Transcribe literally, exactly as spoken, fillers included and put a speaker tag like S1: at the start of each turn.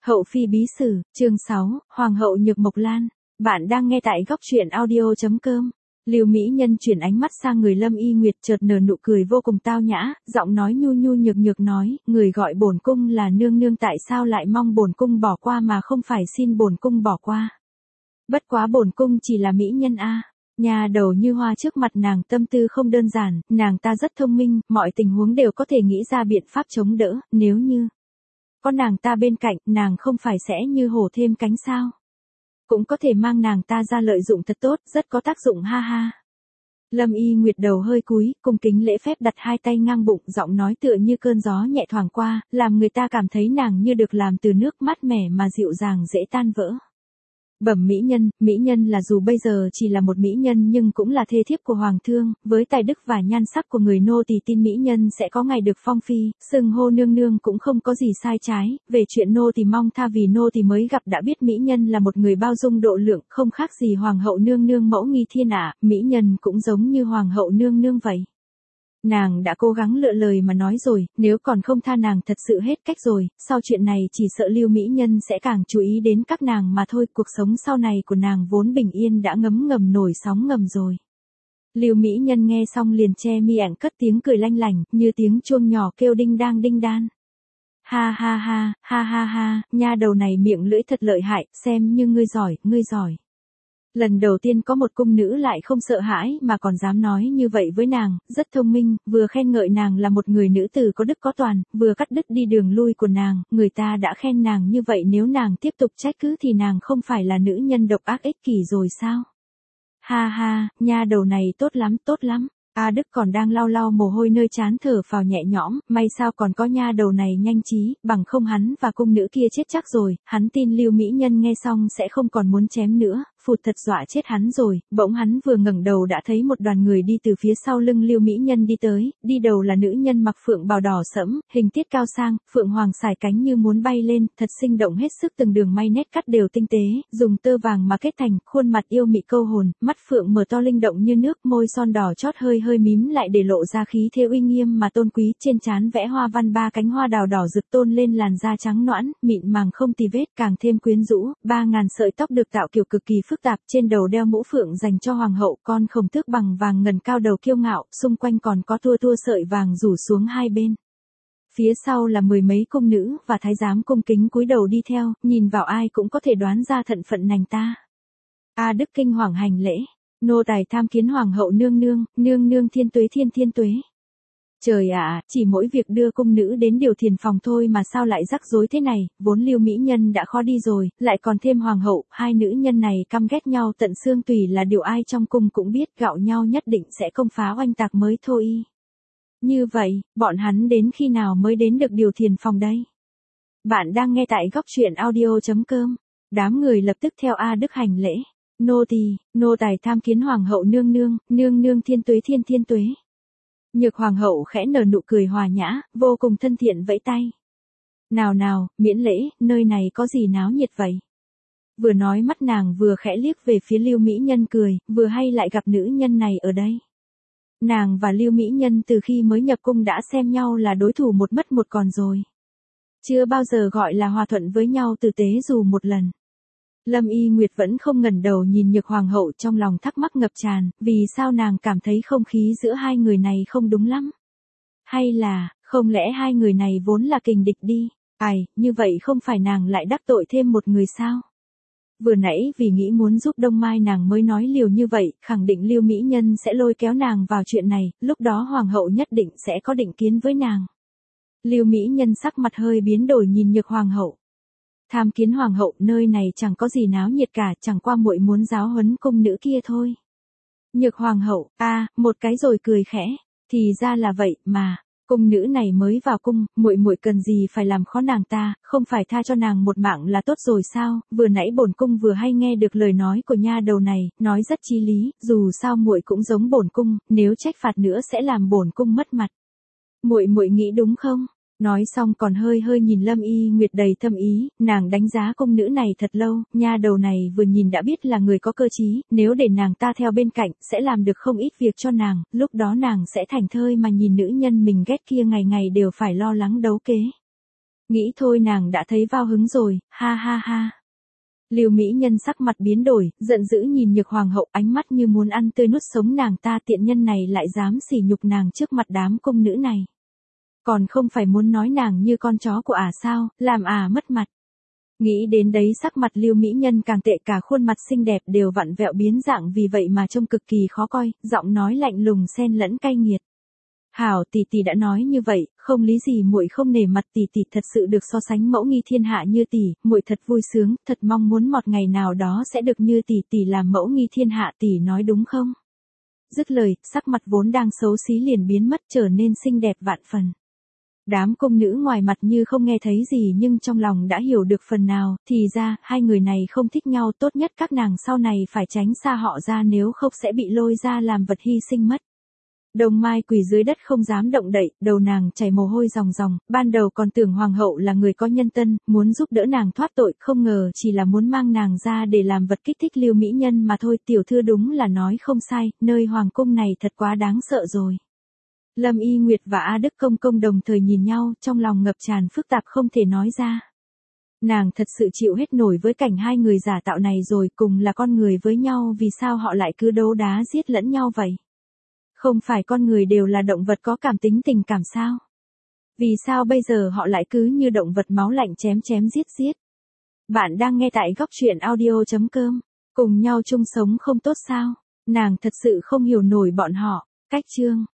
S1: Hậu phi bí sử, chương sáu, Hoàng hậu Nhược Mộc Lan. Bạn đang nghe tại góc truyện audio chấm com. Lưu Mỹ Nhân chuyển ánh mắt sang người Lâm Y Nguyệt, chợt nở nụ cười vô cùng tao nhã, giọng nói nhu nhu nhược nhược nói, người gọi bổn cung là nương nương tại sao lại mong bổn cung bỏ qua mà không phải xin bổn cung bỏ qua. Bất quá bổn cung chỉ là mỹ nhân a. Nhà đầu Như Hoa trước mặt nàng tâm tư không đơn giản, nàng ta rất thông minh, mọi tình huống đều có thể nghĩ ra biện pháp chống đỡ, nếu như có nàng ta bên cạnh, nàng không phải sẽ như hổ thêm cánh sao. Cũng có thể mang nàng ta ra lợi dụng thật tốt, rất có tác dụng ha ha. Lâm Y Nguyệt đầu hơi cúi, cung kính lễ phép đặt hai tay ngang bụng, giọng nói tựa như cơn gió nhẹ thoảng qua, làm người ta cảm thấy nàng như được làm từ nước mát mẻ mà dịu dàng dễ tan vỡ. Bẩm mỹ nhân, mỹ nhân là dù bây giờ chỉ là một mỹ nhân nhưng cũng là thê thiếp của hoàng thương, với tài đức và nhan sắc của người nô tỳ tin mỹ nhân sẽ có ngày được phong phi, xưng hô nương nương cũng không có gì sai trái, về chuyện nô tỳ mong tha vì nô tỳ mới gặp đã biết mỹ nhân là một người bao dung độ lượng, không khác gì hoàng hậu nương nương mẫu nghi thiên ạ, mỹ nhân cũng giống như hoàng hậu nương nương vậy. Nàng đã cố gắng lựa lời mà nói rồi, nếu còn không tha nàng thật sự hết cách rồi, sau chuyện này chỉ sợ Lưu Mỹ Nhân sẽ càng chú ý đến các nàng mà thôi, cuộc sống sau này của nàng vốn bình yên đã ngấm ngầm nổi sóng ngầm rồi. Lưu Mỹ Nhân nghe xong liền che mi ảnh cất tiếng cười lanh lảnh, như tiếng chuông nhỏ kêu đinh đang đinh đan. Ha ha ha, ha ha ha, nha đầu này miệng lưỡi thật lợi hại, xem như ngươi giỏi, ngươi giỏi. Lần đầu tiên có một cung nữ lại không sợ hãi mà còn dám nói như vậy với nàng, rất thông minh, vừa khen ngợi nàng là một người nữ tử có đức có toàn, vừa cắt đứt đi đường lui của nàng, người ta đã khen nàng như vậy nếu nàng tiếp tục trách cứ thì nàng không phải là nữ nhân độc ác ích kỷ rồi sao? Ha ha, nha đầu này tốt lắm, tốt lắm. A Đức còn đang lau lau mồ hôi nơi trán thở phào nhẹ nhõm, may sao còn có nha đầu này nhanh trí, bằng không hắn và cung nữ kia chết chắc rồi, hắn tin Lưu Mỹ Nhân nghe xong sẽ không còn muốn chém nữa, phụt thật dọa chết hắn rồi, bỗng hắn vừa ngẩng đầu đã thấy một đoàn người đi từ phía sau lưng Lưu Mỹ Nhân đi tới, đi đầu là nữ nhân mặc phượng bào đỏ sẫm, hình tiết cao sang, phượng hoàng sải cánh như muốn bay lên, thật sinh động hết sức, từng đường may nét cắt đều tinh tế, dùng tơ vàng mà kết thành, khuôn mặt yêu mị câu hồn, mắt phượng mở to linh động như nước, môi son đỏ chót hơi hơi mím lại để lộ ra khí thế uy nghiêm mà tôn quý, trên trán vẽ hoa văn ba cánh hoa đào đỏ rực tôn lên làn da trắng nõn, mịn màng không tì vết, càng thêm quyến rũ, ba ngàn sợi tóc được tạo kiểu cực kỳ phức tạp, trên đầu đeo mũ phượng dành cho hoàng hậu, con khổng tước bằng vàng ngần cao đầu kiêu ngạo, xung quanh còn có tua tua sợi vàng rủ xuống hai bên. Phía sau là mười mấy cung nữ và thái giám cung kính cúi đầu đi theo, nhìn vào ai cũng có thể đoán ra thận phận nàng ta. A Đức kinh hoàng hành lễ. Nô tài tham kiến hoàng hậu nương nương, nương nương thiên tuế thiên thiên tuế. Trời ạ, chỉ mỗi việc đưa cung nữ đến điều thiền phòng thôi mà sao lại rắc rối thế này, vốn Lưu Mỹ Nhân đã khó đi rồi, lại còn thêm hoàng hậu, hai nữ nhân này căm ghét nhau tận xương tùy là điều ai trong cung cũng biết, gạo nhau nhất định sẽ công phá oanh tạc mới thôi. Như vậy, bọn hắn đến khi nào mới đến được điều thiền phòng đây? Bạn đang nghe tại góc truyện audio chấm com. Đám người lập tức theo A Đức hành lễ. Nô tỳ, nô tài tham kiến hoàng hậu nương nương, nương nương thiên tuế thiên thiên tuế. Nhược hoàng hậu khẽ nở nụ cười hòa nhã, vô cùng thân thiện vẫy tay. Nào nào, miễn lễ, nơi này có gì náo nhiệt vậy? Vừa nói mắt nàng vừa khẽ liếc về phía Lưu Mỹ Nhân cười, vừa hay lại gặp nữ nhân này ở đây. Nàng và Lưu Mỹ Nhân từ khi mới nhập cung đã xem nhau là đối thủ một mất một còn rồi. Chưa bao giờ gọi là hòa thuận với nhau tử tế dù một lần. Lâm Y Nguyệt vẫn không ngẩng đầu nhìn Nhược hoàng hậu, trong lòng thắc mắc ngập tràn, vì sao nàng cảm thấy không khí giữa hai người này không đúng lắm? Hay là, không lẽ hai người này vốn là kình địch đi? Ai, như vậy không phải nàng lại đắc tội thêm một người sao? Vừa nãy vì nghĩ muốn giúp Đông Mai nàng mới nói liều như vậy, khẳng định Lưu Mỹ Nhân sẽ lôi kéo nàng vào chuyện này, lúc đó hoàng hậu nhất định sẽ có định kiến với nàng. Lưu Mỹ Nhân sắc mặt hơi biến đổi nhìn Nhược hoàng hậu. Tham kiến hoàng hậu, nơi này chẳng có gì náo nhiệt cả, chẳng qua muội muốn giáo huấn cung nữ kia thôi. Nhược hoàng hậu, a, à, một cái rồi cười khẽ, thì ra là vậy mà, cung nữ này mới vào cung, muội muội cần gì phải làm khó nàng ta, không phải tha cho nàng một mạng là tốt rồi sao? Vừa nãy bổn cung vừa hay nghe được lời nói của nha đầu này, nói rất chí lý, dù sao muội cũng giống bổn cung, nếu trách phạt nữa sẽ làm bổn cung mất mặt. Muội muội nghĩ đúng không? Nói xong còn hơi hơi nhìn Lâm Y Nguyệt đầy thâm ý, nàng đánh giá cung nữ này thật lâu, nha đầu này vừa nhìn đã biết là người có cơ trí, nếu để nàng ta theo bên cạnh, sẽ làm được không ít việc cho nàng, lúc đó nàng sẽ thảnh thơi mà nhìn nữ nhân mình ghét kia ngày ngày đều phải lo lắng đấu kế. Nghĩ thôi nàng đã thấy vào hứng rồi, ha ha ha. Lưu mỹ nhân sắc mặt biến đổi, giận dữ nhìn Nhược hoàng hậu, ánh mắt như muốn ăn tươi nuốt sống nàng, ta tiện nhân này lại dám sỉ nhục nàng trước mặt đám cung nữ này. Còn không phải muốn nói nàng như con chó của ả sao, làm ả mất mặt. Nghĩ đến đấy sắc mặt Lưu mỹ nhân càng tệ, cả khuôn mặt xinh đẹp đều vặn vẹo biến dạng vì vậy mà trông cực kỳ khó coi, giọng nói lạnh lùng xen lẫn cay nghiệt. Hảo, tỷ tỷ đã nói như vậy, không lý gì muội không nể mặt tỷ tỷ, thật sự được so sánh mẫu nghi thiên hạ như tỷ, muội thật vui sướng, thật mong muốn một ngày nào đó sẽ được như tỷ tỷ làm mẫu nghi thiên hạ, tỷ nói đúng không? Dứt lời, sắc mặt vốn đang xấu xí liền biến mất, trở nên xinh đẹp vạn phần. Đám cung nữ ngoài mặt như không nghe thấy gì nhưng trong lòng đã hiểu được phần nào, thì ra, hai người này không thích nhau, tốt nhất các nàng sau này phải tránh xa họ ra, nếu không sẽ bị lôi ra làm vật hy sinh mất. Đồng Mai quỳ dưới đất không dám động đậy, đầu nàng chảy mồ hôi ròng ròng, ban đầu còn tưởng hoàng hậu là người có nhân tân, muốn giúp đỡ nàng thoát tội, không ngờ chỉ là muốn mang nàng ra để làm vật kích thích Lưu mỹ nhân mà thôi, tiểu thư đúng là nói không sai, nơi hoàng cung này thật quá đáng sợ rồi. Lâm Y Nguyệt và A Đức Công Công đồng thời nhìn nhau, trong lòng ngập tràn phức tạp không thể nói ra. Nàng thật sự chịu hết nổi với cảnh hai người giả tạo này rồi, cùng là con người với nhau vì sao họ lại cứ đấu đá giết lẫn nhau vậy? Không phải con người đều là động vật có cảm tính tình cảm sao? Vì sao bây giờ họ lại cứ như động vật máu lạnh chém chém giết giết? Bạn đang nghe tại góc truyện audio chấm com, cùng nhau chung sống không tốt sao? Nàng thật sự không hiểu nổi bọn họ. Cách chương